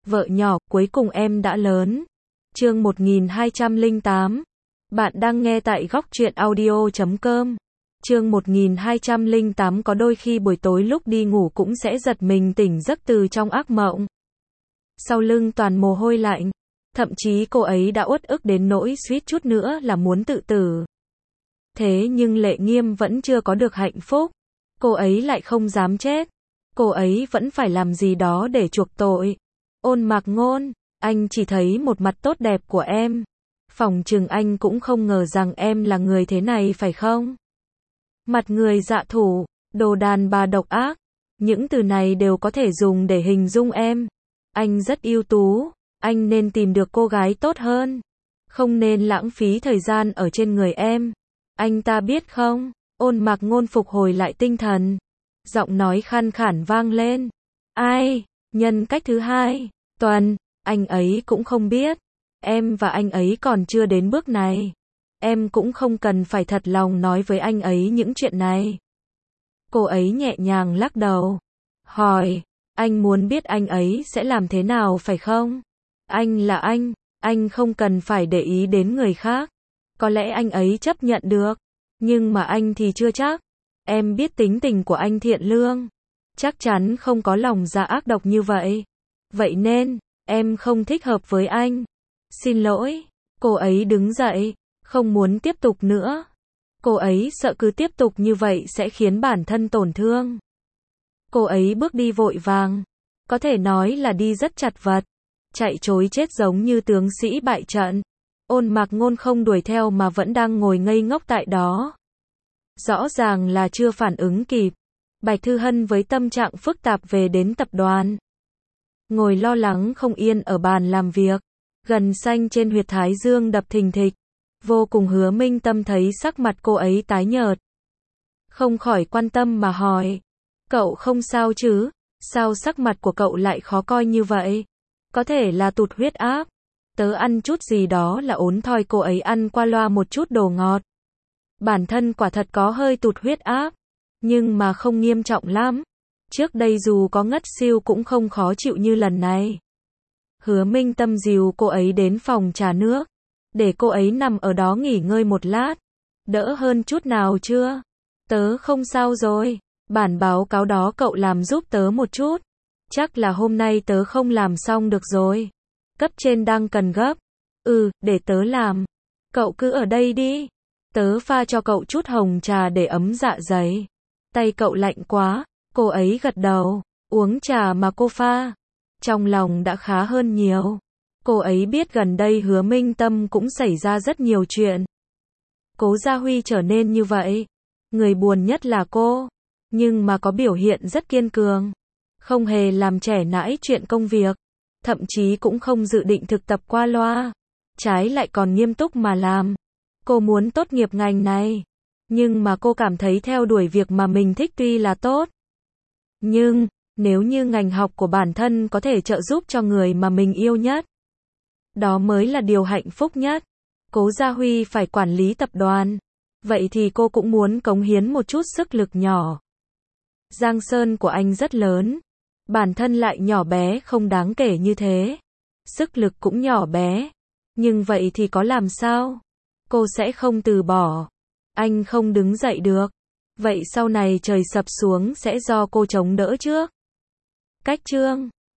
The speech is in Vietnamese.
Vợ nhỏ, cuối cùng em đã lớn. Chương 1208. Bạn đang nghe tại góc truyện audio.com. Chương 1208. Có đôi khi buổi tối lúc đi ngủ cũng sẽ giật mình tỉnh giấc từ trong ác mộng. Sau lưng toàn mồ hôi lạnh. Thậm chí cô ấy đã uất ức đến nỗi suýt chút nữa là muốn tự tử. Thế nhưng Lệ Nghiêm vẫn chưa có được hạnh phúc. Cô ấy lại không dám chết. Cô ấy vẫn phải làm gì đó để chuộc tội. Ôn Mạc Ngôn, anh chỉ thấy một mặt tốt đẹp của em. Phỏng chừng anh cũng không ngờ rằng em là người thế này phải không? Mặt người dạ thủ, đồ đàn bà độc ác. Những từ này đều có thể dùng để hình dung em. Anh rất ưu tú, anh nên tìm được cô gái tốt hơn. Không nên lãng phí thời gian ở trên người em. Anh ta biết không? Ôn Mạc Ngôn phục hồi lại tinh thần. Giọng nói khan khản vang lên. Ai? Nhân cách thứ hai. Tuần, anh ấy cũng không biết. Em và anh ấy còn chưa đến bước này. Em cũng không cần phải thật lòng nói với anh ấy những chuyện này. Cô ấy nhẹ nhàng lắc đầu. Hỏi, anh muốn biết anh ấy sẽ làm thế nào phải không? Anh là anh không cần phải để ý đến người khác. Có lẽ anh ấy chấp nhận được. Nhưng mà anh thì chưa chắc. Em biết tính tình của anh thiện lương. Chắc chắn không có lòng dạ ác độc như vậy. Vậy nên, em không thích hợp với anh. Xin lỗi. Cô ấy đứng dậy, không muốn tiếp tục nữa. Cô ấy sợ cứ tiếp tục như vậy sẽ khiến bản thân tổn thương. Cô ấy bước đi vội vàng. Có thể nói là đi rất chật vật. Chạy trối chết giống như tướng sĩ bại trận. Ôn Mạc Ngôn không đuổi theo mà vẫn đang ngồi ngây ngốc tại đó. Rõ ràng là chưa phản ứng kịp. Bạch Thư Hân với tâm trạng phức tạp về đến tập đoàn. Ngồi lo lắng không yên ở bàn làm việc. Gần xanh trên huyệt thái dương đập thình thịch. Vô cùng Hứa Minh Tâm thấy sắc mặt cô ấy tái nhợt. Không khỏi quan tâm mà hỏi. Cậu không sao chứ? Sao sắc mặt của cậu lại khó coi như vậy? Có thể là tụt huyết áp. Tớ ăn chút gì đó là ốn thoi. Cô ấy ăn qua loa một chút đồ ngọt. Bản thân quả thật có hơi tụt huyết áp. Nhưng mà không nghiêm trọng lắm. Trước đây dù có ngất xỉu cũng không khó chịu như lần này. Hứa Minh Tâm dìu cô ấy đến phòng trà nước. Để cô ấy nằm ở đó nghỉ ngơi một lát. Đỡ hơn chút nào chưa? Tớ không sao rồi. Bản báo cáo đó cậu làm giúp tớ một chút. Chắc là hôm nay tớ không làm xong được rồi. Cấp trên đang cần gấp. Để tớ làm. Cậu cứ ở đây đi. Tớ pha cho cậu chút hồng trà để ấm dạ dày. Tay cậu lạnh quá. Cô ấy gật đầu. Uống trà mà cô pha. Trong lòng đã khá hơn nhiều. Cô ấy biết gần đây Hứa Minh Tâm cũng xảy ra rất nhiều chuyện. Cố Gia Huy trở nên như vậy. Người buồn nhất là cô. Nhưng mà có biểu hiện rất kiên cường. Không hề làm trẻ nãi chuyện công việc. Thậm chí cũng không dự định thực tập qua loa. Trái lại còn nghiêm túc mà làm. Cô muốn tốt nghiệp ngành này. Nhưng mà cô cảm thấy theo đuổi việc mà mình thích tuy là tốt. Nhưng, nếu như ngành học của bản thân có thể trợ giúp cho người mà mình yêu nhất. Đó mới là điều hạnh phúc nhất. Cố Gia Huy phải quản lý tập đoàn. Vậy thì cô cũng muốn cống hiến một chút sức lực nhỏ. Giang sơn của anh rất lớn. Bản thân lại nhỏ bé không đáng kể như thế. Sức lực cũng nhỏ bé. Nhưng vậy thì có làm sao? Cô sẽ không từ bỏ. Anh không đứng dậy được. Vậy sau này trời sập xuống sẽ do cô chống đỡ trước. Cách chương